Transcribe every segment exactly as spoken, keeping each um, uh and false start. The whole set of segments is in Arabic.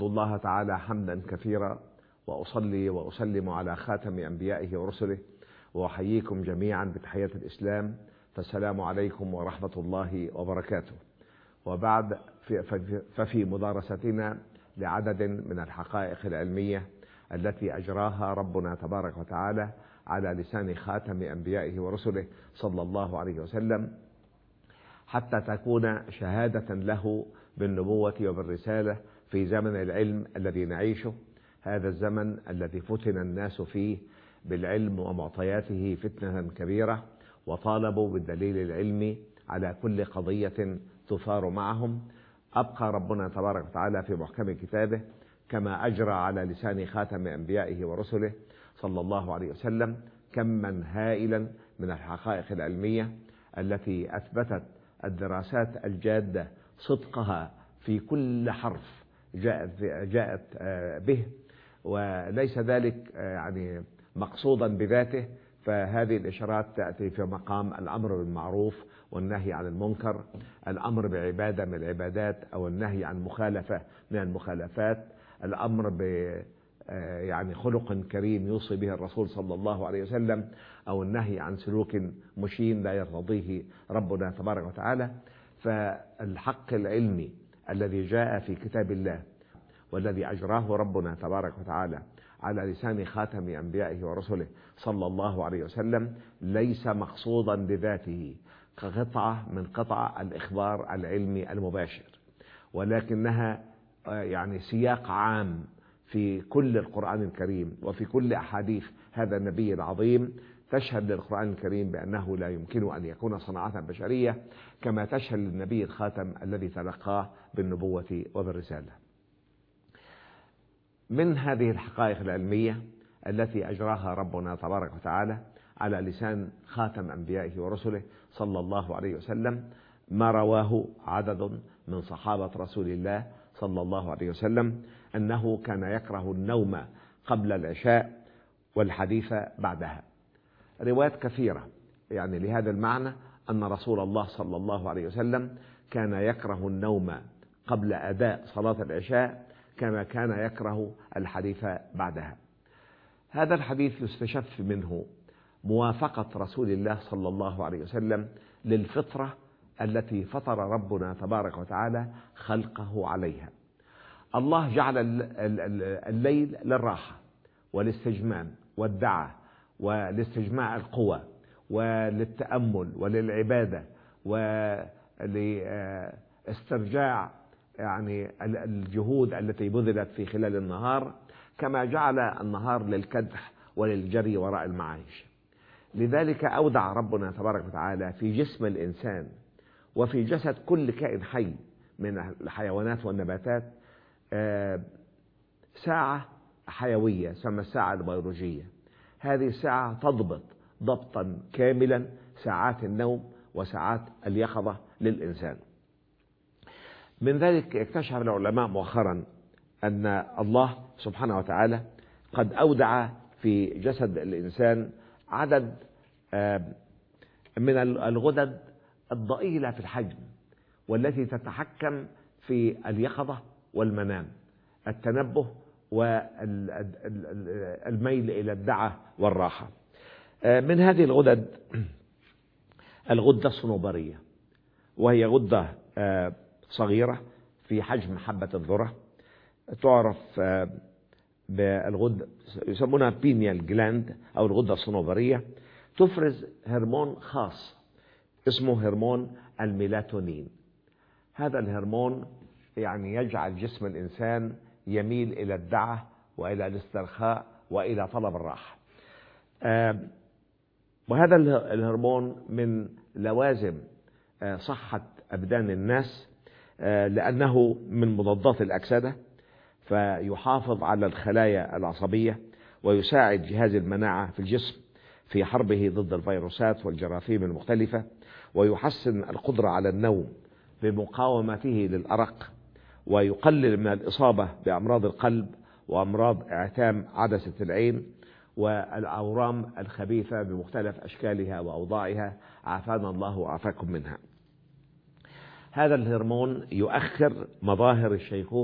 الله تعالى حمدا كثيرا، وأصلي وأسلم على خاتم أنبيائه ورسله، وأحييكم جميعا بتحية الإسلام، فالسلام عليكم ورحمة الله وبركاته. وبعد ففي مدارستنا لعدد من الحقائق العلمية التي أجراها ربنا تبارك وتعالى على لسان خاتم أنبيائه ورسله صلى الله عليه وسلم، حتى تكون شهادة له بالنبوة وبالرسالة في زمن العلم الذي نعيشه، هذا الزمن الذي فتن الناس فيه بالعلم ومعطياته فتنة كبيرة، وطالبوا بالدليل العلمي على كل قضية تثار معهم. أبقى ربنا تبارك وتعالى في محكم كتابه كما أجرى على لسان خاتم أنبيائه ورسله صلى الله عليه وسلم كما هائلا من الحقائق العلمية التي أثبتت الدراسات الجادة صدقها في كل حرف جاءت, جاءت به، وليس ذلك يعني مقصودا بذاته، فهذه الإشارات تأتي في مقام الأمر بالمعروف والنهي عن المنكر، الأمر بعبادة من العبادات أو النهي عن مخالفة من المخالفات، الأمر ب يعني خلق كريم يوصي به الرسول صلى الله عليه وسلم، أو النهي عن سلوك مشين لا يرتضيه ربنا تبارك وتعالى. فالحق العلمي الذي جاء في كتاب الله والذي أجراه ربنا تبارك وتعالى على لسان خاتم أنبيائه ورسله صلى الله عليه وسلم ليس مقصودا بذاته كقطعة من قطع الإخبار العلمي المباشر، ولكنها يعني سياق عام في كل القرآن الكريم وفي كل أحاديث هذا النبي العظيم، تشهد للقرآن الكريم بأنه لا يمكن أن يكون صناعة بشرية، كما تشهد للنبي الخاتم الذي تلقاه بالنبوة وبالرسالة. من هذه الحقائق العلمية التي أجراها ربنا تبارك وتعالى على لسان خاتم أنبيائه ورسله صلى الله عليه وسلم ما رواه عدد من صحابة رسول الله صلى الله عليه وسلم أنه كان يكره النوم قبل العشاء والحديث بعدها. روايات كثيرة يعني لهذا المعنى، أن رسول الله صلى الله عليه وسلم كان يكره النوم قبل أداء صلاة العشاء كما كان يكره الحديث بعدها. هذا الحديث يستشف منه موافقة رسول الله صلى الله عليه وسلم للفطرة التي فطر ربنا تبارك وتعالى خلقه عليها. الله جعل الليل للراحة والاستجمام والدعاء ولاستجماع القوى وللتأمل وللعبادة ولاسترجاع يعني الجهود التي بذلت في خلال النهار، كما جعل النهار للكدح وللجري وراء المعايش. لذلك أودع ربنا تبارك وتعالى في جسم الإنسان وفي جسد كل كائن حي من الحيوانات والنباتات ساعة حيوية تسمى الساعة البيولوجية. هذه الساعة تضبط ضبطا كاملا ساعات النوم وساعات اليقظة للإنسان. من ذلك اكتشف العلماء مؤخرا أن الله سبحانه وتعالى قد أودع في جسد الإنسان عدد من الغدد الضئيلة في الحجم والتي تتحكم في اليقظة والمنام، التنبه والميل إلى الدعة والراحة. من هذه الغدد الغدة الصنوبرية، وهي غدة صغيرة في حجم حبة الذرة، تعرف بالغدة يسمونها بينيال جلاند أو الغدة الصنوبرية، تفرز هرمون خاص اسمه هرمون الميلاتونين. هذا الهرمون يعني يجعل جسم الإنسان يميل إلى الدعة وإلى الاسترخاء وإلى طلب الراحة. وهذا الهرمون من لوازم صحة أبدان الناس، لأنه من مضادات الأكسدة، فيحافظ على الخلايا العصبية ويساعد جهاز المناعة في الجسم في حربه ضد الفيروسات والجراثيم المختلفة، ويحسن القدرة على النوم بمقاومته للأرق، ويقلل من الإصابة بأمراض القلب وأمراض اعتام عدسة العين والأورام الخبيثة بمختلف أشكالها وأوضاعها، عافانا الله وعافاكم منها. هذا الهرمون يؤخر مظاهر الشيخوخة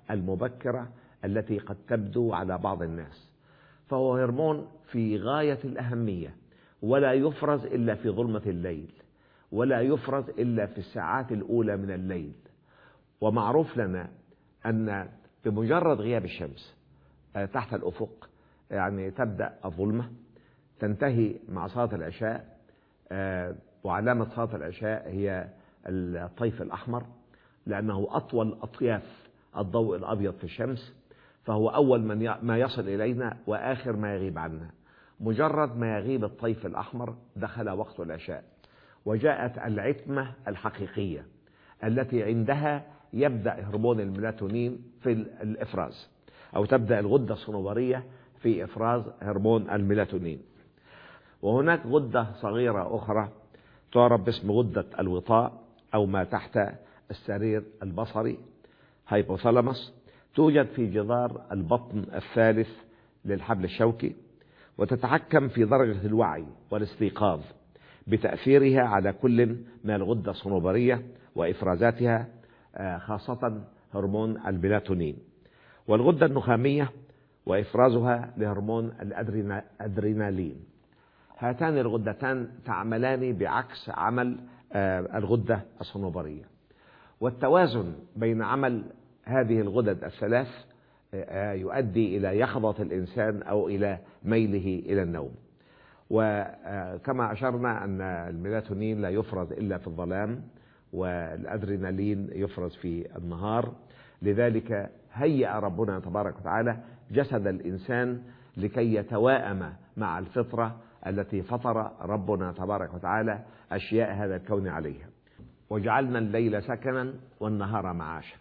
المبكرة التي قد تبدو على بعض الناس، فهو هرمون في غاية الأهمية، ولا يفرز إلا في ظلمة الليل، ولا يفرز إلا في الساعات الأولى من الليل. ومعروف لنا أن بمجرد غياب الشمس تحت الأفق يعني تبدأ الظلمة، تنتهي مع صلاة العشاء، وعلامة صلاة العشاء هي الطيف الأحمر، لأنه أطول أطياف الضوء الأبيض في الشمس، فهو أول من ما يصل إلينا وآخر ما يغيب عنا. مجرد ما يغيب الطيف الأحمر دخل وقت العشاء، وجاءت العتمة الحقيقية التي عندها يبدأ هرمون الميلاتونين في الإفراز، أو تبدأ الغدة الصنوبرية في إفراز هرمون الميلاتونين. وهناك غدة صغيرة أخرى تعرف باسم غدة الوطاء أو ما تحت السرير البصري، هايبوثالاموس، توجد في جدار البطن الثالث للحبل الشوكي، وتتحكم في درجة الوعي والاستيقاظ بتأثيرها على كل من الغدة الصنوبرية وإفرازاتها، خاصة هرمون الميلاتونين، والغدة النخامية وإفرازها لهرمون الأدرينالين. هاتان الغدتان تعملان بعكس عمل الغدة الصنوبرية، والتوازن بين عمل هذه الغدد الثلاث يؤدي إلى يقظة الإنسان أو إلى ميله إلى النوم. وكما أشرنا أن الميلاتونين لا يفرز إلا في الظلام، والأدرينالين يفرز في النهار، لذلك هيأ ربنا تبارك وتعالى جسد الإنسان لكي يتواءم مع الفطرة التي فطر ربنا تبارك وتعالى أشياء هذا الكون عليها، وجعلنا الليل سكنا والنهار معاشا.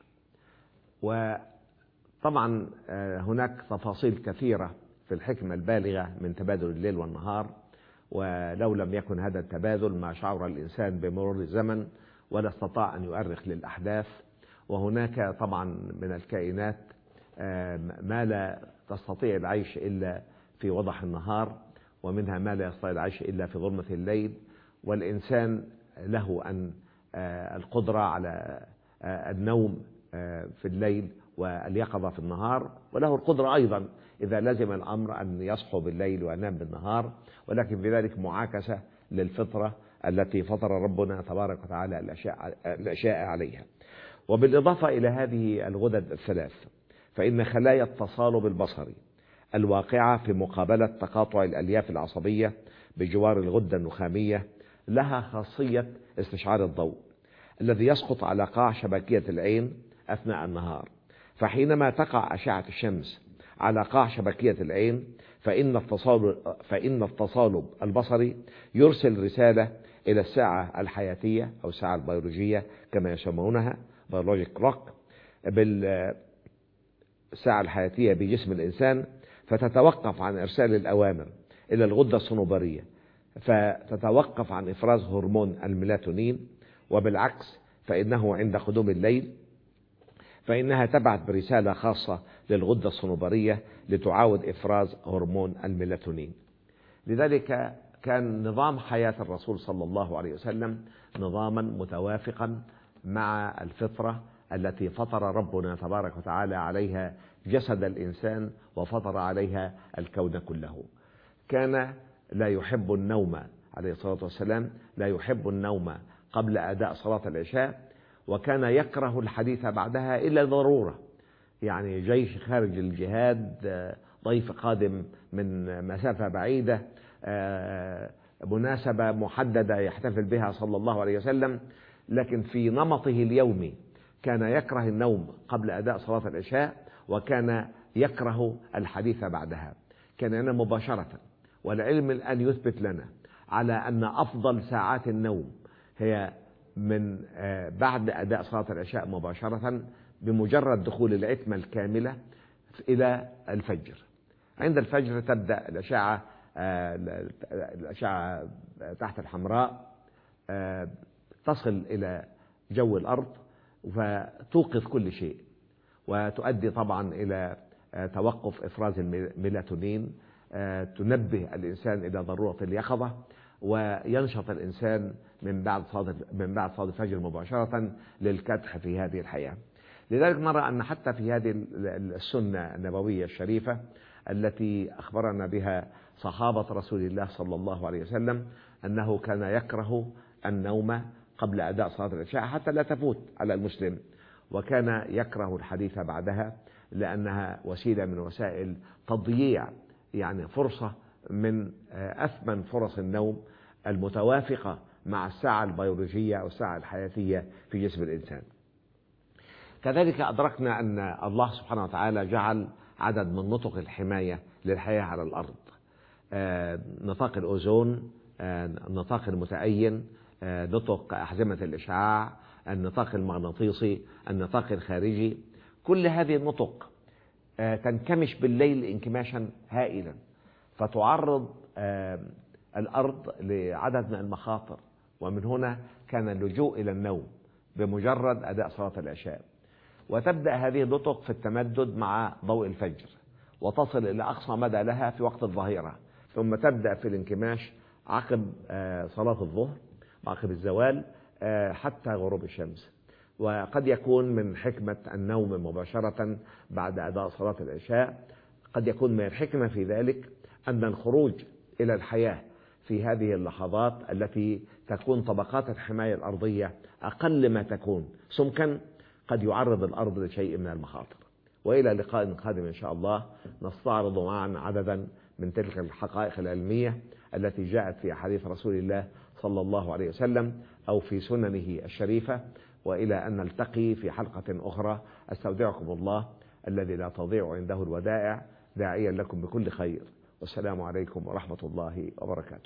وطبعا هناك تفاصيل كثيرة في الحكمة البالغة من تبادل الليل والنهار، ولو لم يكن هذا التبادل ما شعر الإنسان بمرور الزمن ولا استطاع أن يؤرخ للأحداث. وهناك طبعا من الكائنات ما لا تستطيع العيش إلا في وضح النهار، ومنها ما لا يستطيع العيش إلا في ظلمة الليل، والإنسان له أن القدرة على النوم في الليل واليقظة في النهار، وله القدرة أيضا إذا لزم الأمر أن يصحو بالليل وينام بالنهار، ولكن بذلك معاكسة للفطرة التي فطر ربنا تبارك وتعالى الأشياء عليها. وبالإضافة إلى هذه الغدد الثلاث، فإن خلايا التصالب البصري الواقعة في مقابلة تقاطع الألياف العصبية بجوار الغدة النخامية لها خاصية استشعار الضوء الذي يسقط على قاع شبكية العين أثناء النهار، فحينما تقع أشعة الشمس على قاع شبكية العين فإن التصالب, فإن التصالب البصري يرسل رسالة إلى الساعة الحياتية أو الساعة البيولوجية كما يسمونها بيولوجيك كلوك، بالساعة الحياتية بجسم الإنسان، فتتوقف عن إرسال الأوامر إلى الغدة الصنوبرية فتتوقف عن إفراز هرمون الميلاتونين، وبالعكس فإنه عند قدوم الليل فإنها تبعث برسالة خاصة للغدة الصنوبرية لتعاود إفراز هرمون الميلاتونين. لذلك كان نظام حياة الرسول صلى الله عليه وسلم نظاما متوافقا مع الفطرة التي فطر ربنا تبارك وتعالى عليها جسد الإنسان وفطر عليها الكون كله. كان لا يحب النوم عليه الصلاة والسلام، لا يحب النوم قبل أداء صلاة العشاء، وكان يكره الحديث بعدها إلا ضرورة، يعني جيش خارج الجهاد، ضيف قادم من مسافة بعيدة، مناسبة محددة يحتفل بها صلى الله عليه وسلم، لكن في نمطه اليومي كان يكره النوم قبل أداء صلاة العشاء، وكان يكره الحديث بعدها، كان ينام مباشرة. والعلم الآن يثبت لنا على أن أفضل ساعات النوم هي من بعد أداء صلاة العشاء مباشرة، بمجرد دخول العتمة الكاملة إلى الفجر. عند الفجر تبدأ الأشعة الأشعة تحت الحمراء تصل إلى جو الأرض فتوقظ كل شيء، وتؤدي طبعا إلى توقف إفراز الميلاتونين، تنبه الإنسان إلى ضرورة اليقظة، وينشط الإنسان من بعد صلاة من بعد صلاة الفجر مباشرة للكدح في هذه الحياة. لذلك نرى أن حتى في هذه السنة النبوية الشريفة التي أخبرنا بها صحابة رسول الله صلى الله عليه وسلم أنه كان يكره النوم قبل أداء صلاة العشاء حتى لا تفوت على المسلم، وكان يكره الحديث بعدها لأنها وسيلة من وسائل تضييع يعني فرصة من أثمن فرص النوم المتوافقة مع الساعة البيولوجية أو الساعة الحياتية في جسم الإنسان. كذلك أدركنا أن الله سبحانه وتعالى جعل عدد من نطق الحماية للحياة على الأرض، نطاق الأوزون، النطاق المتأين، نطق أحزمة الإشعاع، النطاق المغناطيسي، النطاق الخارجي. كل هذه النطق تنكمش بالليل انكماشا هائلا، فتعرض الأرض لعدد من المخاطر، ومن هنا كان اللجوء إلى النوم بمجرد أداء صلاة العشاء. وتبدأ هذه النطق في التمدد مع ضوء الفجر، وتصل إلى أقصى مدى لها في وقت الظهيرة، ثم تبدأ في الانكماش عقب صلاة الظهر وعقب الزوال حتى غروب الشمس. وقد يكون من حكمة النوم مباشرة بعد أداء صلاة العشاء، قد يكون من الحكمة في ذلك أن الخروج إلى الحياة في هذه اللحظات التي تكون طبقات الحماية الأرضية أقل ما تكون سمكا قد يعرض الأرض لشيء من المخاطر. وإلى لقاء قادم إن شاء الله نستعرض معا عددا من تلك الحقائق العلمية التي جاءت في أحاديث رسول الله صلى الله عليه وسلم أو في سننه الشريفة. وإلى أن نلتقي في حلقة أخرى، أستودعكم الله الذي لا تضيع عنده الودائع، داعيا لكم بكل خير، والسلام عليكم ورحمة الله وبركاته.